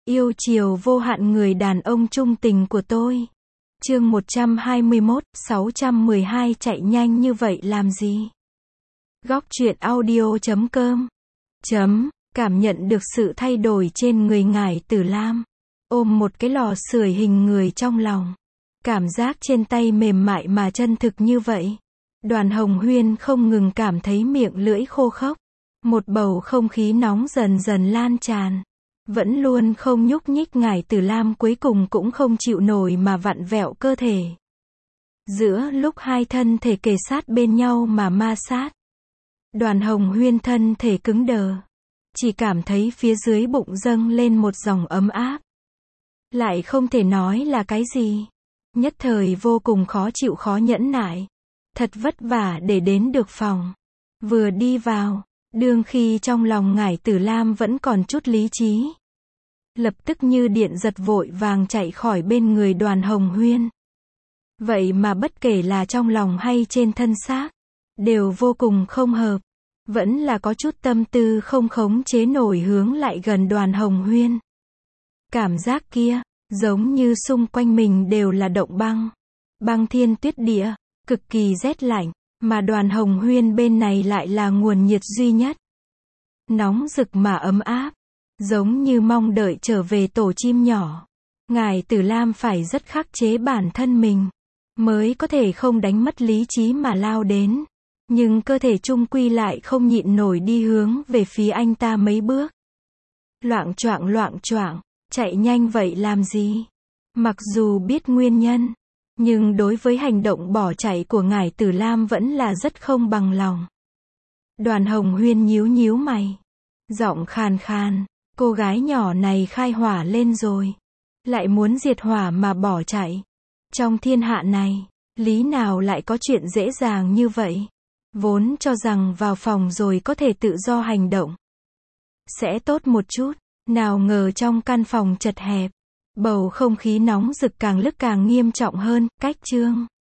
Yêu chiều vô hạn người đàn ông trung tình của tôi. Chương 121, 612 chạy nhanh như vậy làm gì? Góc truyện audio.com Cảm nhận được sự thay đổi trên người Ngải Tử Lam. Ôm một cái lò sưởi hình người trong lòng. Cảm giác trên tay mềm mại mà chân thực như vậy. Đoàn Hồng Huyên không ngừng cảm thấy miệng lưỡi khô khốc. Một bầu không khí nóng dần dần lan tràn. Vẫn luôn không nhúc nhích Ngải Tử Lam cuối cùng cũng không chịu nổi mà vặn vẹo cơ thể. Giữa lúc hai thân thể kề sát bên nhau mà ma sát. Đoàn Hồng Huyên thân thể cứng đờ. Chỉ cảm thấy phía dưới bụng dâng lên một dòng ấm áp. Lại không thể nói là cái gì. Nhất thời vô cùng khó chịu khó nhẫn nại. Thật vất vả để đến được phòng. Vừa đi vào, đương khi trong lòng Ngải Tử Lam vẫn còn chút lý trí. Lập tức như điện giật vội vàng chạy khỏi bên người Đoàn Hồng Huyên. Vậy mà bất kể là trong lòng hay trên thân xác, đều vô cùng không hợp. Vẫn là có chút tâm tư không khống chế nổi hướng lại gần Đoàn Hồng Huyên. Cảm giác kia, giống như xung quanh mình đều là động băng. Băng thiên tuyết địa, cực kỳ rét lạnh, mà Đoàn Hồng Huyên bên này lại là nguồn nhiệt duy nhất. Nóng rực mà ấm áp, giống như mong đợi trở về tổ chim nhỏ. Ngải Tử Lam phải rất khắc chế bản thân mình, mới có thể không đánh mất lý trí mà lao đến. Nhưng cơ thể chung quy lại không nhịn nổi đi hướng về phía anh ta mấy bước. Loạng choạng, chạy nhanh vậy làm gì? Mặc dù biết nguyên nhân, nhưng đối với hành động bỏ chạy của Ngải Tử Lam vẫn là rất không bằng lòng. Đoàn Hồng Huyên nhíu nhíu mày, giọng khàn khàn, cô gái nhỏ này khai hỏa lên rồi, lại muốn diệt hỏa mà bỏ chạy. Trong thiên hạ này, lý nào lại có chuyện dễ dàng như vậy? Vốn cho rằng vào phòng rồi có thể tự do hành động sẽ tốt một chút, nào ngờ trong căn phòng chật hẹp, bầu không khí nóng rực càng lúc càng nghiêm trọng hơn. Cách chương